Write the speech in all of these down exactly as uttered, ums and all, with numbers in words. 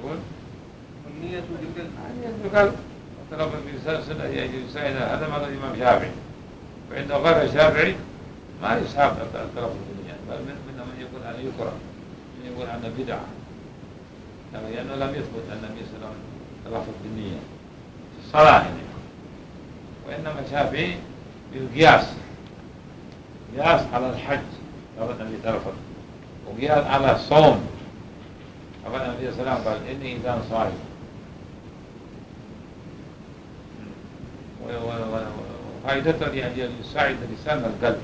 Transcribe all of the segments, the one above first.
يقول والنية بالقلب. النية بالقلب طلب بيسلسل يساعد هذا مذهب الإمام الشافعي، وعنده غير الشافعي ما يسحب التلفظ بالنية، بل منهم من يقول أنه يكره، من يقول أنه بدعة، لأنه لم يثبت أن النبي صلى الله عليه وسلم تلفظ بالنية في الصلاة يعني. وإنما الشافعي بالقياس، قياس على الحج لابد أن يتلفظ، وقياس على الصوم لابد أن النبي صلى الله عليه وسلم قال إني إنسان صائم. وفائدته لأن يساعد لسان القلب،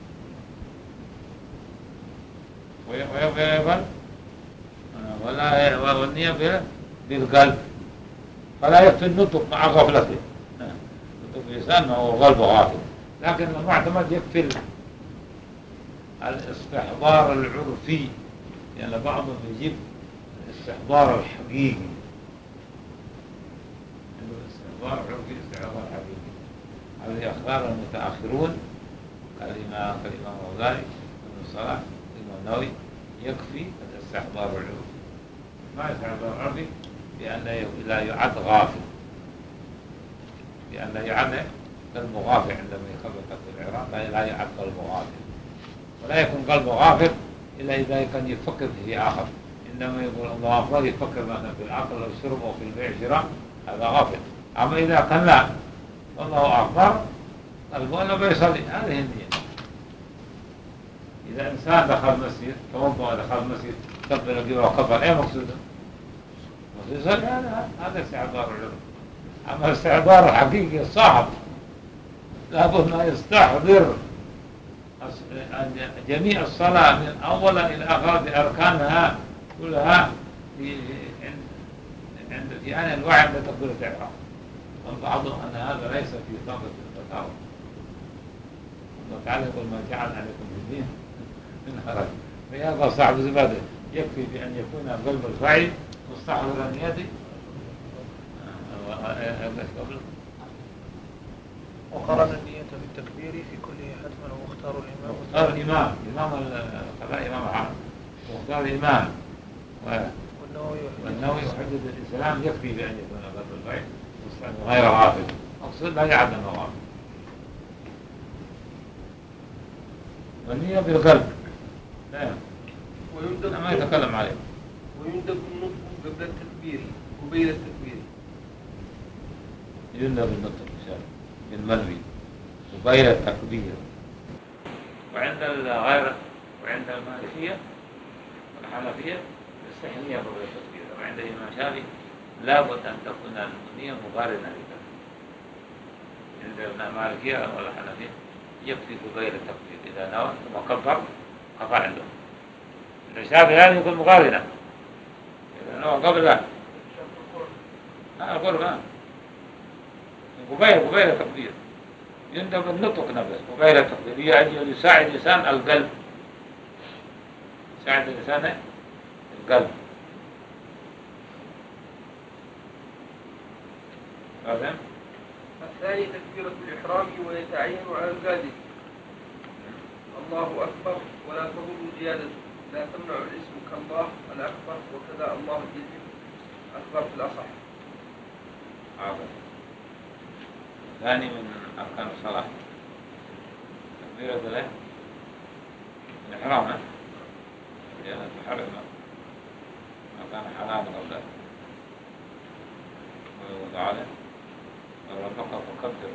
ويفعل ولا والنية بالقلب، فلا يكفي النطق مع غفلته، نطق اللسان وهو قلبه غافل، لكن المعتمد يكفي الاستحضار العرفي، لأن يعني بعضهم يجيب الاستحضار الحقيقي، الاستحضار العرفي استحضار حقيقي. هذه أخبار المتأخرون كالإمام كالإمام الغزالي ابن الصلاح الإمام النووي يكفي الاستحضار العرفي. ما الاستحضار العرفي؟ بأن لا يعد غافل، بأن لا يعد كالمغافل عندما يخبط في العراق، لا يعد كالمغافل، ولا يكون قلبه غافل إلا إذا كان يفكر في آخر، إنما يقول الله أكبر يفكر مثلا في العقل أو الشرب أو في البيع شراء، هذا غافل. أما إذا كان لا والله أكبر قلبه أنه بيصلي، هذه النية. إذا إنسان دخل مسجد توضأ دخل مسجد كبر القبلة وكبر، إيه مقصوده؟ مقصود يصلي، هذا هذا استحضار العلم. أما الاستحضار الحقيقي الصعب لابد ما يستحضر جميع الصلاة من أولها إلى آخرها بأركانها كلها في عند في آن الوعي عند تكبيرة الإحرام. وبعضهم أن هذا ليس في طاقة التكرر. الله تعالى يقول ما جعل عليكم في الدين من حرج، فيبقى صاحب الزبادة يكفي بأن يكون قلب الفاعل مستحضرا يدي. وقرن النية بالتكبير في كله حتما ومختار الإمام. مختار الإمام، إمام القضاء إمام الحرم، مختار الإمام. والنووي يحدد الإسلام يكفي بأن يكون قلب الفاعل غير غافل، أقصد لا يعد أنه غافل. والنية بالقلب لا ما يتكلم عليه. ويندب النطق قبل التكبير وبين التكبير. يندب النطق بالملوي وبين التكبير. وعند الغير وعند المالكية والحنفية السحنية قبل التكبير. وعند الإمام الشافعي لابد أن تكون النية مقارنة لذلك. عند المالكية والحنفية يكفي بغير التكبير، إذا نوى ثم كبر كفى عنده. عند الشافعي لازم يكون مقارنة، إذا نوى قبل لا لا القرب قبيل قبيل التكبير يندب النطق نفسه قبيل التكبير، يعني يساعد لسان القلب، يساعد لسان القلب. فاهم؟ الثاني تكبيرة الإحرام ويتعين على القادر الله أكبر ولا تضر زيادته، لا تمنع الاسم كالله الأكبر وكذا الله الجزم أكبر في الأصح. عظيم. ثاني من أركان الصلاة تكبيرة الإحرام، لأن تحرم ما كان حلالا قبله ويوضع عليه وربك فكبر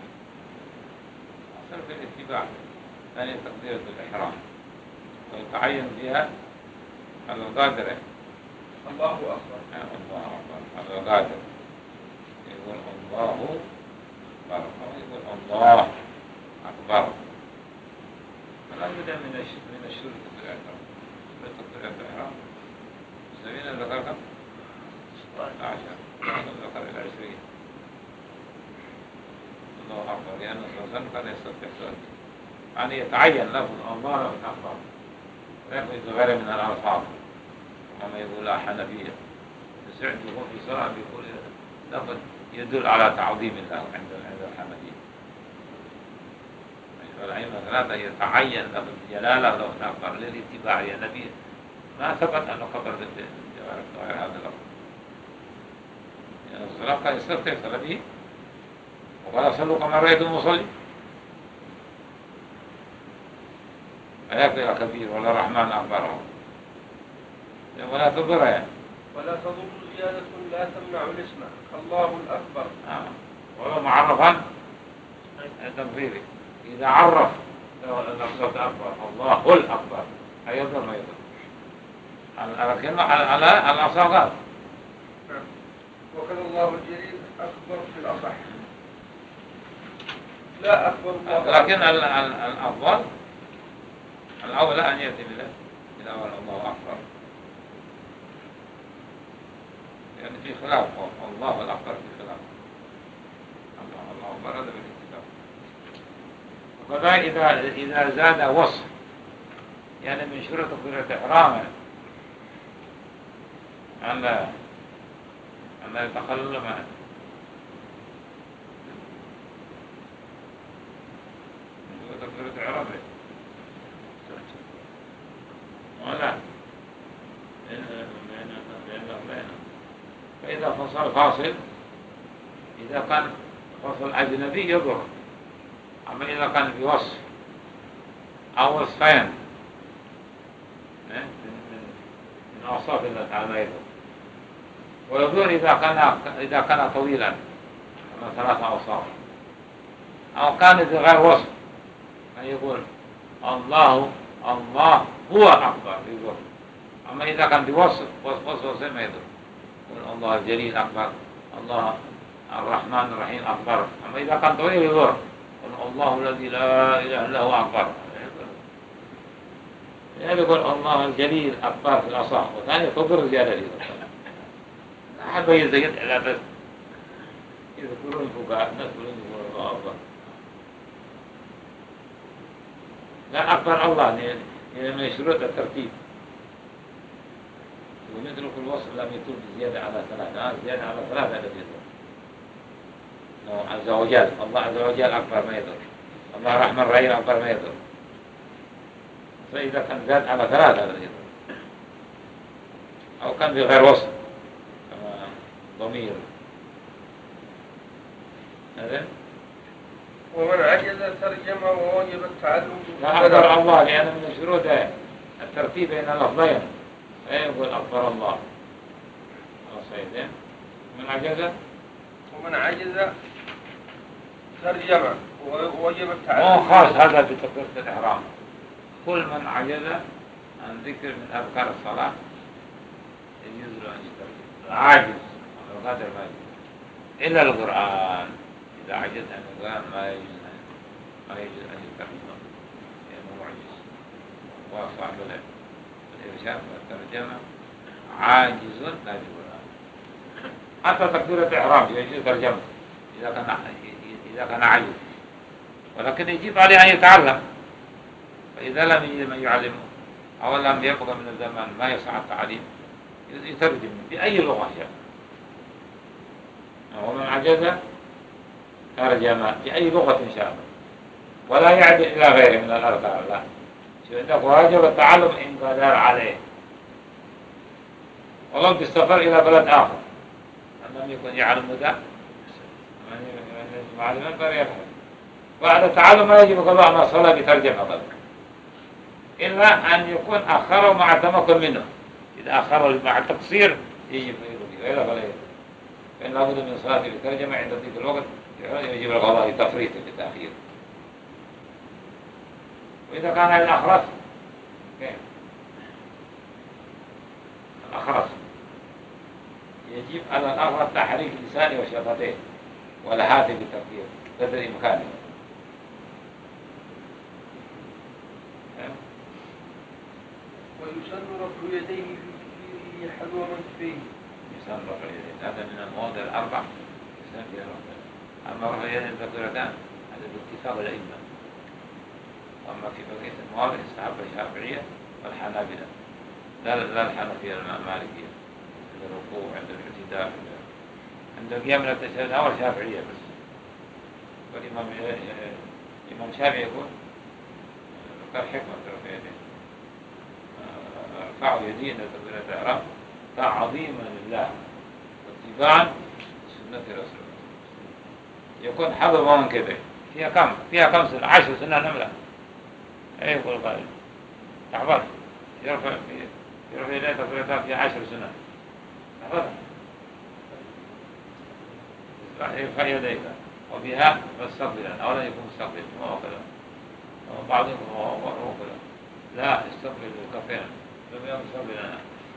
أصل في الاتباع. ثاني تكبيرة الإحرام ويتعين فيها على القادر الله أكبر الله أكبر على القادر يقول الله أكبر يقول الله أكبر. فلا بد من من الشروط في الإحرام. تكبيرة الإحرام سبعين ذكر كم؟ عشر ذكر إلى عشرين. الله أكبر لأن صلى الله عليه وسلم كان يستطيع سؤال يعني يتعين لفظ الله أكبر لا يكون غير من الألفاظ. كما يقول حنفية سعد يقول في صلاة يقول لفظ يدل على تعظيم الله عند عند الحنفية. الأئمة ثلاثة يتعين لفظ جلالة لو أكبر للاتباع يا نبي ما ثبت أنه كبر غير هذا اللفظ. يعني الصلاة قال استفتح صلى به وقال صلوا كما رأيتم مصلي. لا يقرأ كبير ولا الرحمن أكبره ولا تضر يعني. ولا تضر زيادة لا تمنع الاسم كالله الأكبر. آه. ولو معرفا تنظيري إذا عرف اللفظ أكبر الله الأكبر أيضا ما يضر لكن على على الأصاغات. وكذا الله الجليل أكبر في الأصح لا أكبر الله. لكن الأفضل الأولى أن يأتي بالله الأول الله أكبر يعني في خلاف الله الأكبر في خلاف الله الله أكبر هذا بالاتفاق. وكذا إذا إذا زاد وصف يعني من شروط تكبيرة إحرامه أن أن يتخلل معه من شروط تكبيرة إحرامه ولا فإذا فصل فاصل إذا كان فصل أجنبي يضر. أما إذا كان بوصف أو وصفين من أوصاف الله تعالى يضر. ويضر إذا كان إذا كان طويلا كما ثلاثة أوصاف أو كان غير وصف أن يقول الله الله هو أكبر يضر. أما إذا كان بوصف وصف وصف ما يضر. الله الجليل أكبر الله الرحمن الرحيم أكبر. أما إذا كان طويل يضر الله الذي لا إله إلا هو أكبر يعني يقول الله الجليل أكبر في الأصح وثاني تضر زيادة لي أحب يزيد على بس يذكرون فقهاء الناس يقولون الله أكبر لا أكبر الله يعني من شروط الترتيب ومثل كل وصف لم يتم زيادة على ثلاثة زيادة على ثلاثة لم يتم الله عز وجل الله عز وجل أكبر ما يضر الله الرحمن الرحيم أكبر ما يضر. فإذا كان زاد على ثلاثة لم يضر أو كان بغير وصف كما ضمير هذا. ومن عجز ترجمة ووجب التعلم لا أكبر الله لأن من شروط الترتيب بين اللفظين يقول أكبر الله صحيح. من عجز ومن عجز ترجمة ووجب التعلم. مو خاص هذا بتكبيرة الإحرام. كل من عجز عن ذكر من أذكار الصلاة يجوز له أن يترجم. عاجز القادر ما يجوز إلا القرآن إذا عجز عن القرآن ما يجوز ما يجوز أن يترجم لأنه معجز وصعب له الإرشاد والترجمة عاجز لا يقول. حتى تكبيرة إحرام يجوز ترجمة إذا كان إذا كان عاجز ولكن يجب عليه أن يتعلم. فإذا لم يجد من يعلمه أو لم يبقى من الزمان ما يسعى التعليم يترجم بأي لغة شاء. ومن عجز ترجم بأي لغة شاء ولا يعد إلى غيره من الأربعة. لا شو عندك واجب التعلم إن قدر عليه ولو بالسفر إلى بلد آخر لم يكن يعلم ذا معلما فليفعل. بعد التعلم ما يجب قضاء ما صلى بترجمة قبل إلا أن يكون أخره مع التمكن منه. إذا أخره مع التقصير يجب يجب وإلا فلا يجب. فإن لابد من صلاة بترجمة عند ضيق الوقت يجب القضاء تفريط بالتأخير. وإذا كان الأخرس كيف الأخرس يجب على الأخرس تحريك لسانه وشفتيه والهاتف بالتفكير قدر إمكانه. ويسن رفع يديه في حذو منكبيه. يسن رفع يديه هذا من المواضع الأربع يسن فيها رفع. أما رفع يديه الذكرتان هذا باتفاق الأئمة. أما في بقية المواضع استحب الشافعية والحنابلة لا لا الحنفية المالكية عند الركوع عند الاعتداء عند القيام من التشهد الأول شافعية بس. والإمام الإمام الشافعي يقول ذكر حكمة رفع يديه رفع يديه عند تكبيرة الإحرام تعظيما لله واتباعا سنة رسول الله يكون حضر كده فيها كم فيها كم سنة عشر سنة نملة ايه يقول قائل تحفظ يرفع يرفع إليه تصريفها في عشر سنة تحفظ يرفع يديك وبها فاستقبلا أولا يكون مستقبل وكذا وبعضهم وكذا لا استقبل الكفين لم يكن مستقبلا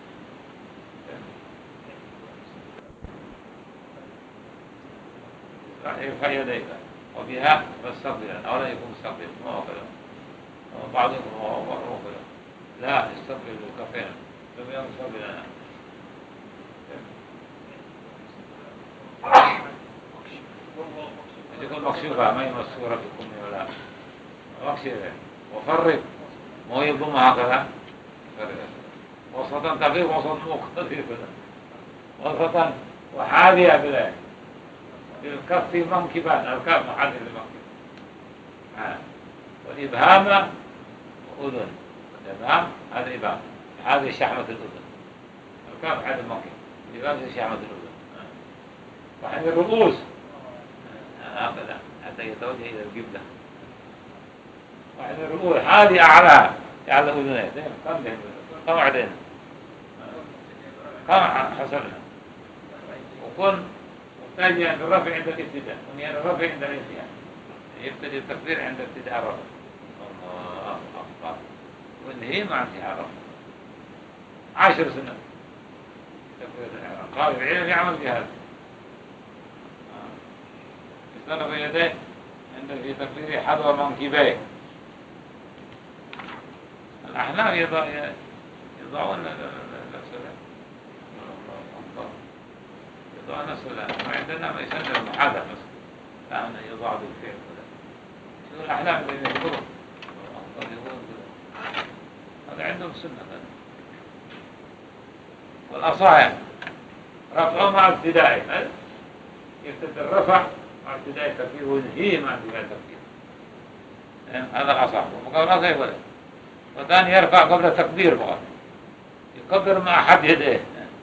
يرفع يديك وبها فاستقبلا أولا يكون مستقبل وكذا وبعضهم وكذا لا استقبل الكفين لم يكن مستقبلا تكون مكشوفة ما هي مسورة في الكم ولا مكشوفة وفرق ما يضم هكذا وسطا تقريبا وسط مقتضي وسطا وحاذية بلا الكف منكبان الكف محاذي للمنكب آه. والإبهام أذن الإبهام هذا إبهام هذه شحمة الأذن الكف هذا المنكب الإبهام هذه شحمة الأذن آه. وحين الرؤوس هكذا حتى يتوجه إلى القبلة وحين الرؤوس هذه أعلاها أعلى أذنين كم دين كم عدين كم حصلنا وكن محتاج عند الرفع عند الابتداء ونهاية الرفع عند الانتهاء يبتدي التكبير عند ابتداء الرفع الله أكبر وانهي مع انتهاء الرفع عشر سنة تكبير الإحرام قال العلم يعمل بهذا يستلف يديه عند في تكبير حذو منكبيه الأحناف يضعون السلام يضعون السلام وعندنا ما يسند المحاذاة مثلا لأنه يضع بالفعل شو الأحلام الذين يذكرون هذا عندهم سنة والأصايا رفعه مع ابتدائي يبتدى الرفع مع ابتدائي التكبير وينهي مع ابتدائي التكبير هذا الأصح ومقابل أصح يقول وثاني يرفع قبل التكبير فقط يكبر مع أحد يديه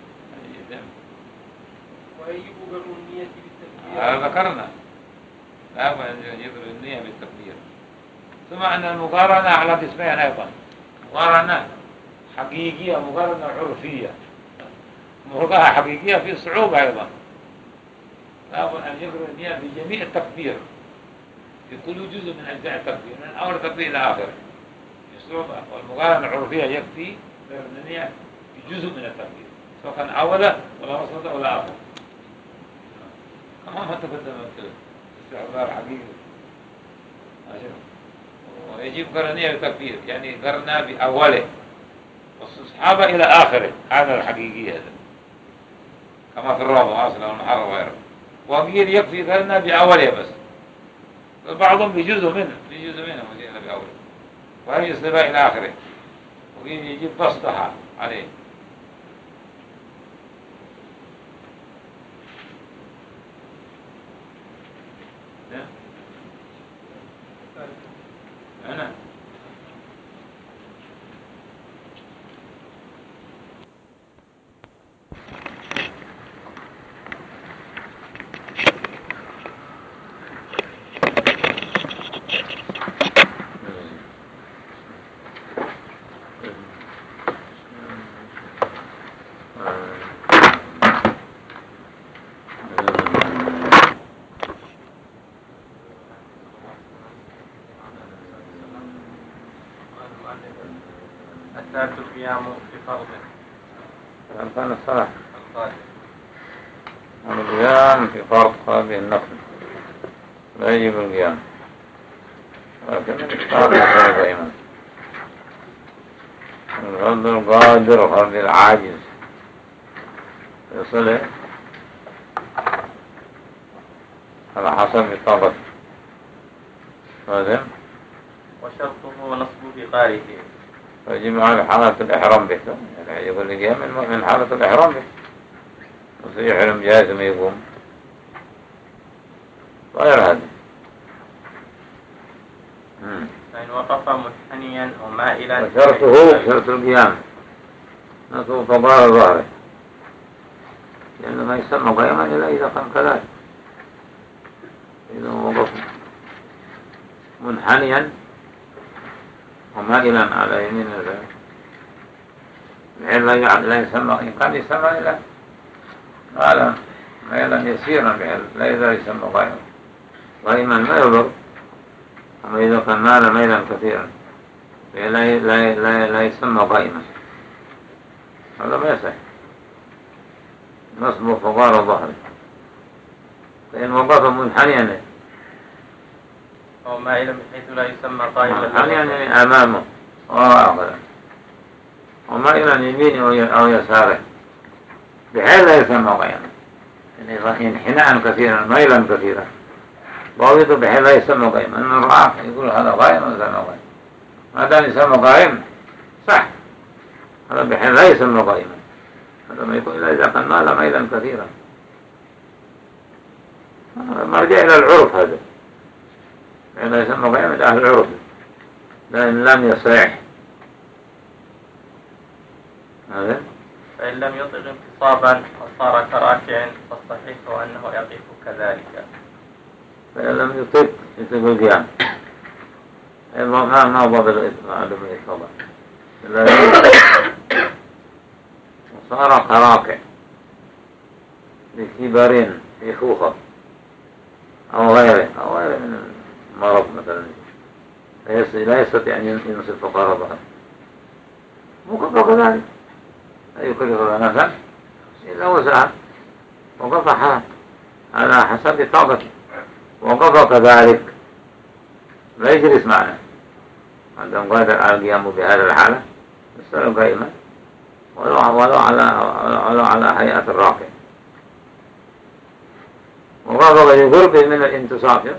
ويجب بر النية بالتكبير هذا ذكرنا لا يجب النية بالتكبير ثم أن المقارنة على قسمين أيضا مقارنة حقيقية ومقارنة عرفية مقارنة حقيقية في صعوبة أيضا لابد أن يبر النية بجميع التكبير في كل جزء من أجزاء التكبير من أول تكبير إلى آخره صعوبة والمقارنة العرفية يكفي النية بجزء من التكبير سواء كان أولا ولا وسطا ولا آخر كما ما تقدم استحضار حقيقي ويجب قرنية بالتكبير يعني قرنا بأوله والصحابة إلى آخره هذا الحقيقي هذا كما في الرابع أصلا والمحرر وغيره وقيل يكفي قرنا بأوله بس بعضهم بجزء منه بجزء منه مجيئنا بأوله وهي يسلبها إلى آخره وقيل يجب بسطها عليه أنا الثالث القيام في فرضه أركان الصلاة القادم القيام في فرض هذه النفل لا يجب القيام ولكن الإفطار يكون دائما الفرض القادر وفرض العاجز يصله على حسب الطاقة هذا وشرطه نصب بقاره فيجب على حالة الإحرام به يعني يقول لي قيام من حالة الإحرام به وسيحرم جائز ما يقوم غير هذا فإن وقف منحنيا ومائلا وشرطه شرط القيام نصب فضاء ظهره لأنه ما يسمى قائما إلا إذا كان كذلك. إذا وقف منحنيا ومائلا على يمين الباب بحيث لا يسمى، إن كان يسمى إلا قال ميلا يسيرا بحيث لا إذا يسمى قائما. قائما ما يضر، أما إذا كان مال ميلا كثيرا لا, لا, لا, لا يسمى قائما، هذا ما يصح. نصب فقار ظهره، فإن وقف منحنيا أو مائلا بحيث لا يسمى قائما منحنيا يعني أمامه وآخره، ومائلا يمينه أو يساره بحيث لا يسمى قائما، يعني انحناء كثيرا ميلا كثيرا ضابطه بحيث لا يسمى قائما. من رآه يقول هذا قائم ولا يسمى قائم، ما دام يسمى قائم صح، هذا بحيث لا يسمى قائما، هذا ما يكون إلا إذا كان مال ميلا كثيرا. مرجع إلى العرف، هذا لا يسمى قائما إلى أهل العرف لأن لم يصح هذا. فإن لم يطق انتصابا وصار كراكع فالصحيح هو أنه يقف كذلك. فإن لم يطق يطق القيام، ما ما ضابط عدم الإصابة وصار كراكع بكبر في خوخة أو غيره أو غيره من المرض مثلا لا يستطيع أن ينصف فقار ظهر وقف كذلك، لا يكلف نفسا إلا وسعها، وقف على حسب طاقته، وقف كذلك لا يجلس معنا عندما قادر على القيام بهذه الحالة يستلم قائما ولو على ولو على هيئة الراكع، وقف لقربه من الانتصاب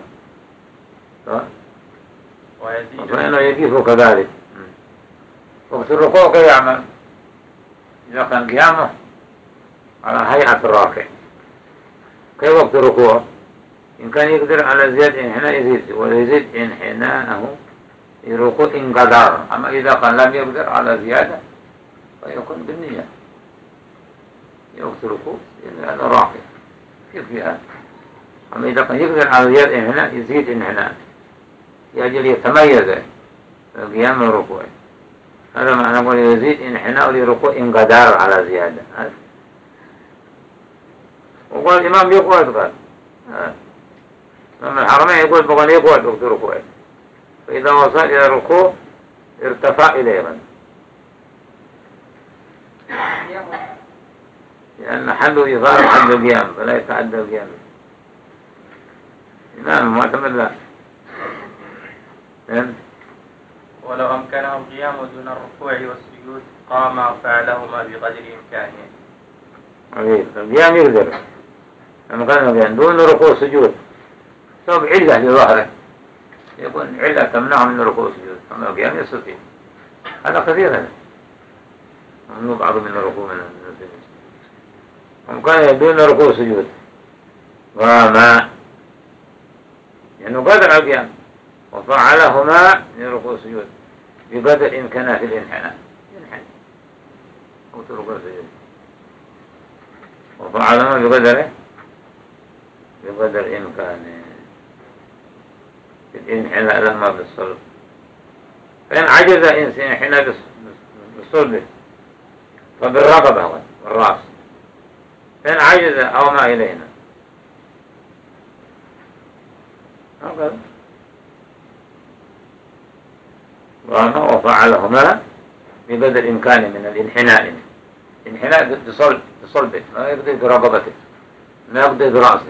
فإنه يقف كذلك. وقت الركوع كيف يعمل؟ إذا كان قيامه على هيئة الراكع كيف وقت الركوع؟ إن كان يقدر على زيادة انحناء يزيد، ويزيد انحناءه يركوع إن قدر. أما إذا كان لم يقدر على زيادة فيكون بالنية وقت الركوع إن هذا راكع كيف فيها. أما إذا كان يقدر على زيادة انحناء يزيد انحناء يجب يتميز القيام والركوع، هذا معنى نقول يزيد انحناء لركوع إن قدر على زيادة. وقال الإمام يقعد، قال لما الحرمين يقول بقول يقعد وقت ركوعه، فإذا وصل إلى الركوع ارتفع إليه لأن حده يظهر حد القيام فلا يتعدى القيام. الإمام معتمد له ولو أمكنه القيام دون الركوع والسجود قام وفعلهما بقدر إمكانه. القيام يقدر أمكانه القيام دون ركوع وسجود سبب علة لظهره، يكون علة تمنعه من الركوع والسجود، أما القيام يستطيع. هذا كثير، هذا ممنوع بعض من الركوع من السجود. أمكانه دون ركوع وسجود قام لأنه قادر على القيام، وفعلهما من الركوع والسجود بقدر إمكانه في الانحناء ينحني وقت الركوع والسجود، وفعلهما بقدره بقدر إمكانه في الانحناء لما بالصلب. فإن عجز إنسان انحناء بالصلب فبالرقبة والرأس، فإن عجز أو ما إلينا هكذا وما وفعلهما بقدر إمكانه من الانحناء. انحناء بصلب بصلبه، ما يقدر برقبته، ما يقدر برأسه.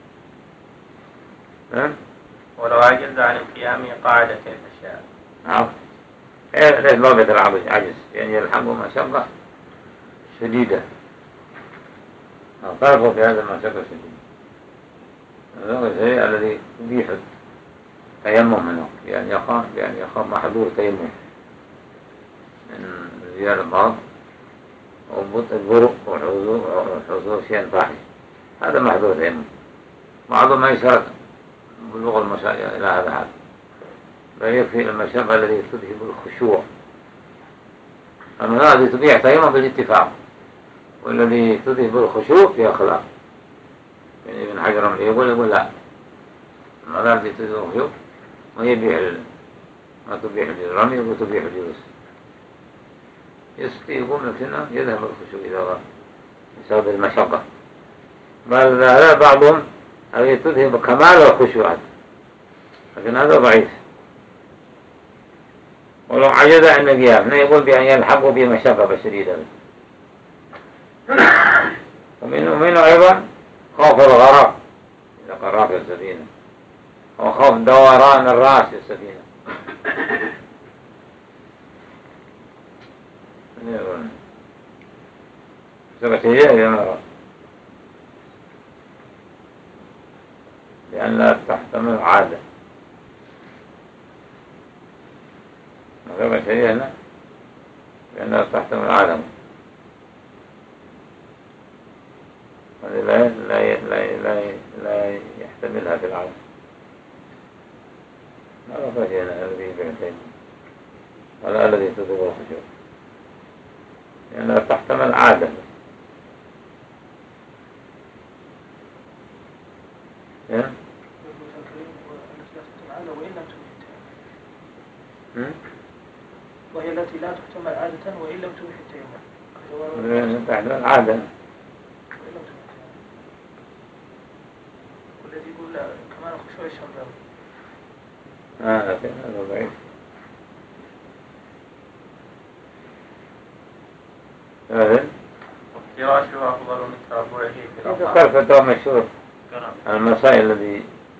ولو عجز عن القيام قعد كيف شاء. نعم، إيه ليس ضابط العجز عجز يعني يلحقه مشقة شديدة، فرقه في هذا المشقة الشديدة. هذا الشيء الذي يبيح تيمم منه، يعني يخاف يعني يخاف محظور تيمم من زيادة المرض أو بطء البرق وحضور شيء فاحش، هذا محظور تيمم. بعضهم ما يشرط بلوغ المشاية إلى هذا الحد، بل يكفي المشقة الذي تذهب الخشوع. أما هذه تبيح تيمم بالاتفاق، والذي تذهب الخشوع فيها خلاف. يعني ابن حجر رحمه يقول يقول لا، المذاهب التي تذهب الخشوع ما يبيح ما تبيح للرمي وتبيح للجلوس. يستطيع يقوم لكنه يذهب الخشوع إذا غاب بسبب المشقة. بل هذا بعضهم الذي تذهب كمال الخشوع، لكن هذا ضعيف. ولو عجز عن القيام يقول بأن يلحقوا بمشقة شديدة. ومنه منه أيضا خوف الغرق إذا قرأ في السفينة، وخوف دوران الرأس في السفينة. سبت هي إذا مرة لأن لا تحتمل عادة. سبت هي هنا لأن لا تحتمل عادة، هذه لا لا لا لا لا يحتملها في العالم. ما رفض هنا الذي بعتين ولا الذي تذهب الخشوع، لأنها يعني تحتمل عادة. وهي التي لا تحتمل عادة وإن لم تبح التيمم. تحتمل عادة. والذي يقول كمان الخشوع الشرطي. آه لكن هذا ضعيف. هذا افتراشه أفضل من تربعه في الأرض. ذكر فتوى مشهور المسائل الذي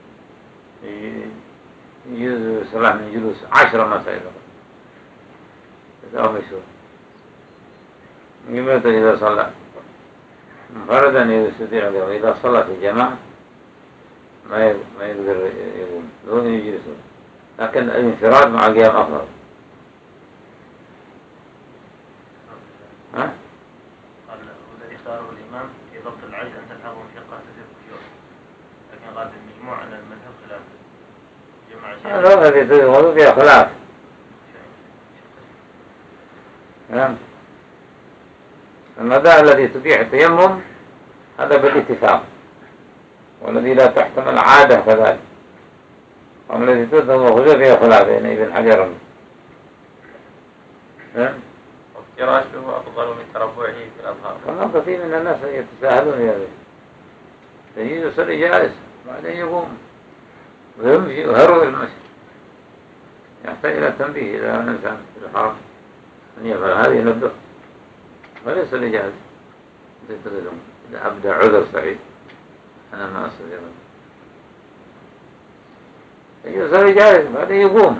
يجوز الصلاة من جلوس عشر مسائل فتوى مشهور. يمتى إذا صلى منفردا يستطيع القيام، إذا صلى في جماعة ما ما يقدر يقوم دون يجلس، لكن الانفراد مع القيام أفضل. ها؟ والذي اختاره الإمام في ضبط العجز أن تلحقهم في قاعدة الخشوع، لكن قال المجموع أن المذهب خلاف جماعة. هذا الذي تقول فيها خلاف. نعم. المذاهب الذي تبيح التيمم هذا بالاتفاق، والذي لا تحتمل عادة كذلك، ومن الذي تذهب الخشوع فيها خلاف بين ابن حجر. نعم. وافتراشه أفضل من تربعه في الأظهار. كما كثير من الناس يتساهلون في هذا، يجي يصلي جالس بعدين يقوم ويمشي ويهرب المشي، يحتاج إلى تنبيه إلى الإنسان في الحرم أن يفعل هذه نبدأ وليس لجالس. تتغلهم إذا أبدأ عذر سعيد أنا ما أستطيع، يجي يصلي جالس بعدين يقوم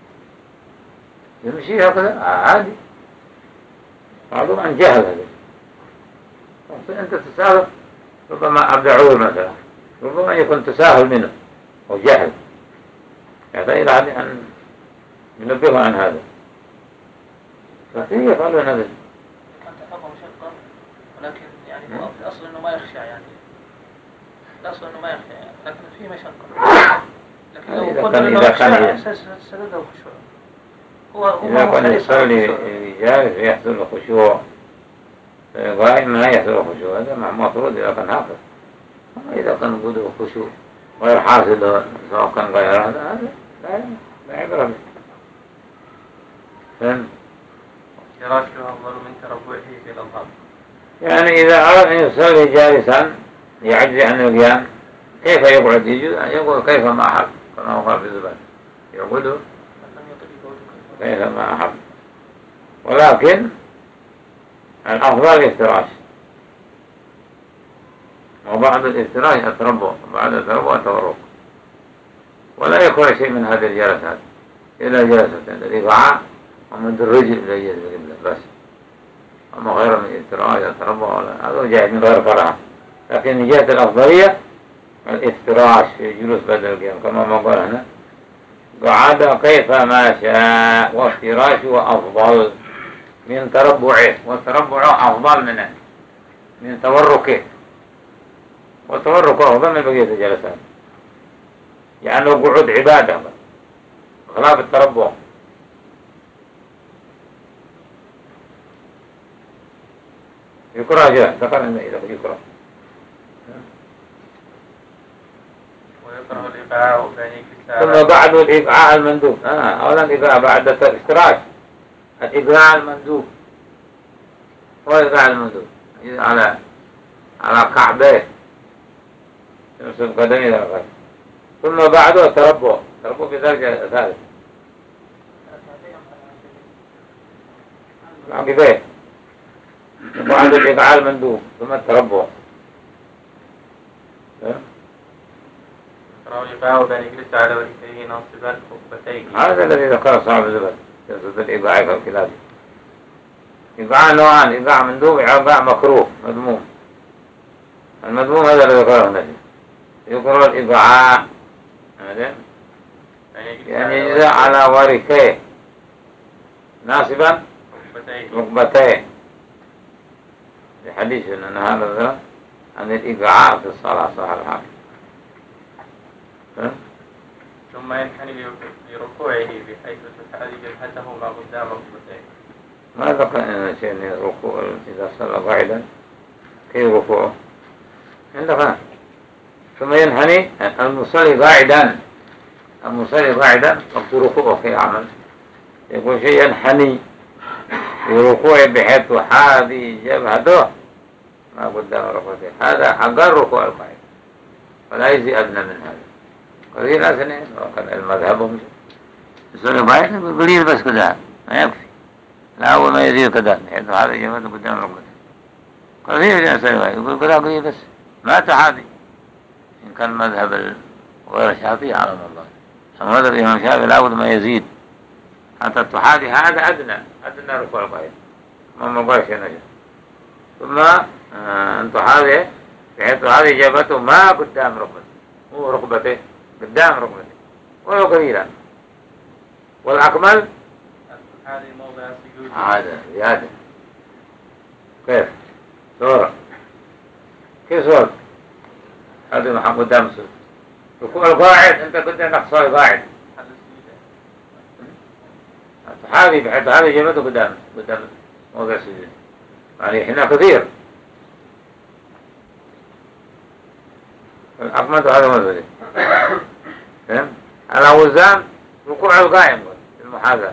يمشي هكذا عادي. معلوم عن جهل هذا. أنت تساهل ربما أبدأ عذر مثلا، ربما يكون تساهل منه وجهل، يحتاج إلى أن ينبهه عن هذا. فكيف يفعلون هذا؟ كان تفهم شقة، ولكن يعني هو في الأصل إنه ما يخشى، يعني الأصل إنه ما يخشى يعني. لكن فيه مشقة، لكن لو قلت إنه يخشى سدده الخشوع. هو إذا كان يصلي جالس يحصل الخشوع، قائم ما يحصل الخشوع، هذا مفروض إذا كان هكذا. إذا كان وجود الخشوع غير حاصل سواء كان غير هذا هذا لا عبرة به. فهم؟ فراشه أفضل من تربعه في الأظهار. يعني إذا أراد أن يصلي جالسا يعجز عن القيام كيف يقعد؟ يجوز أن يقول كيف ما أحب، كما هو قال في الزبان يقعد كيف ما أحب، ولكن الأفضل الافتراش، وبعد الافتراش التربع، وبعد التربع التورق، ولا يكون شيء من هذه الجلسات إلا جلسة الإيقاع ومد الرجل إلى جهة القبلة بس، أما غير من الافتراش التربع ولا هذا جاء من غير كراهة. لكن من جهة الأفضلية الافتراش في جلوس بعد القيام كما ما قال هنا قعد كيف ما شاء، وافتراشه أفضل من تربعه، والتربع أفضل منه من توركه، والتورك أفضل من بقية الجلسات، يعني قعود عبادة خلاف التربع. يكره جاء ذكر أنه يكره. ويكره الإيقاع بين ثم بعد الإيقاع المندوب. آه أولا الإيقاع بعد الافتراش، الإيقاع المندوب هو الإيقاع المندوب على على كعبه يوصل قدمه إلى الغد. ثم بعده التربع، التربع في درجة ثالث عقبيه. وبعد الإيقاع المندوب ثم التربع. يكره الإيقاع بين يجلس على ورثيه ناصبا ركبتيه. هذا الذي ذكره صاحب الزبد يقصد الإيقاع في الكلاب. إيقاع نوعان، إيقاع مندوب وإيقاع مكروه مذموم. المذموم هذا الذي ذكره النبي، يكره الإيقاع يعني يجلس على ورثيه ناصبا ركبتيه، في حديث أن هذا عن الإيقاع في الصلاة صح الحال. ثم ينحني لركوعه بحيث تتعالج جبهته ما قدام ركبتيه. ما ذكر شيء ركوع إذا صلى قاعدا كيف ركوعه عندك. ثم ينحني المصلي قاعدا، المصلي قاعدا وقت ركوعه في عمل يقول شيء ينحني لركوعه بحيث تحاذي جبهته ما قدام ركبتيه، هذا أقل ركوع القاعد ولا يجزي أدنى من هذا. قليل أثنين وكان المذهب يصلي قاعد قليل بس كذا ما يكفي، لا أول ما يزيد كذا بحيث هذا جبهته قدام ركبتيه قليل يصلي قاعد يقول كذا قليل بس ما تحاذي. إن كان مذهب غير الشافعي على الله، أما مذهب الإمام الشافعي لابد ما يزيد حتى تحاذي، هذا أدنى أدنى ركوع القاعد ما مقاش نجس. ثم أن تحاذي بحيث هذه جبهته ما قدام ركبته، مو ركبته قدام ركبته ولو قليلا. والأكمل هذه موضع السجود. هذا زيادة. كيف صورة كيف صورة هذا ما حق قدام السجود. ركوع القاعد أنت قدام أقصى قاعد تحاذي بحيث هذه جبهته قدام قدام موضع السجود. يعني هنا كثير الأقمد هذا مذهبي. فهم؟ على وزان ركوع القائم المحاذاة.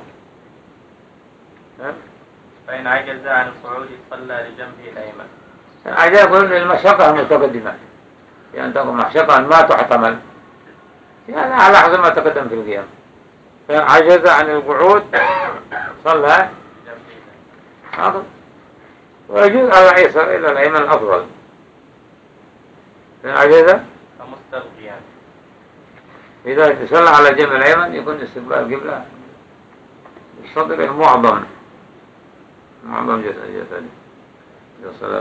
فإن عجز عن الصعود صلى لجنبه الأيمن. عجز يقول المشقة المتقدمة يعني تقول مشقة ما تحتمل يعني على حسب ما تقدم في القيام. فإن عجز عن القعود صلى هذا ويجوز على الأيسر إلى الأيمن الأفضل. فإن عجز فمستلقيا إذا صلى على الجنب الأيمن يكون استقبال القبلة الصدر المعظم معظم جسدي إذا صلى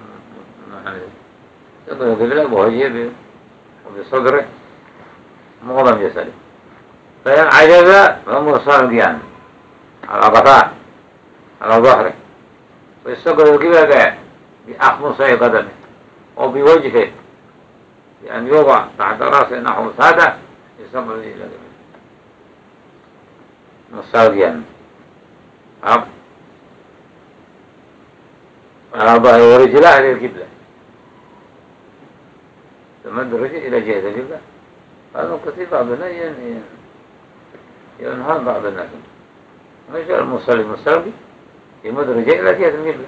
يقول القبلة بوجهه وبصدره معظم جسدي. فإن عجز فهو صار القيام على قطاع على ظهره ويستقبل القبلة بأخمصي قدمه وبوجهه بأن يوضع تحت رأسه نحو سادة يستقبل إلى القبلة مستلقيا على ظهره ورجلاه للقبلة تمد الرجل إلى جهة القبلة. هذا كثير بعض الناس ينهار بعض الناس مش المصلي المستلقي يمد الرجل إلى جهة القبلة.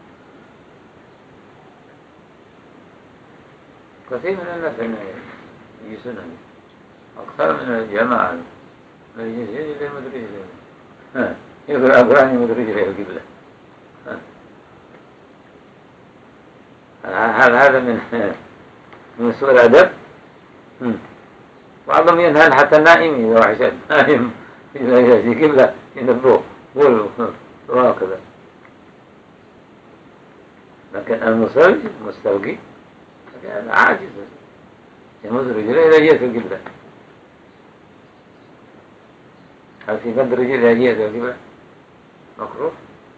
كثير من الناس يجلسون أكثر من الجماعة لا يجلس إلى مدرج ها يقول أقراني مدرج إلى القبلة. هذا هذا من من سوء الأدب. بعضهم ينهى حتى النائم إذا واحد نائم إذا في قبلة ينبوه قول وهكذا. لكن المصلي المستلقي هذا عاجز يمد رجله إلى جهة القبلة. هل في مد رجله إلى جهة القبلة مكروه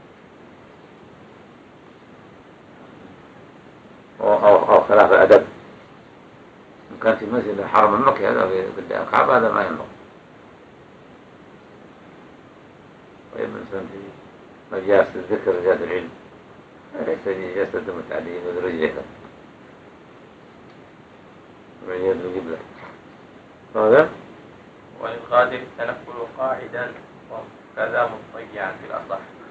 أو, أو, أو خلاف الأدب؟ إن كان في مسجد الحرم المكي هذا قدام الكعبة هذا ما ينبغي. ويبقى مثلا في مجالس الذكر مجالس العلم ليس يستوي جسد متعدي من رجله من يد القبلة. هذا وللقادر التنقل قاعدا وكذا مضطجعا في الأصح.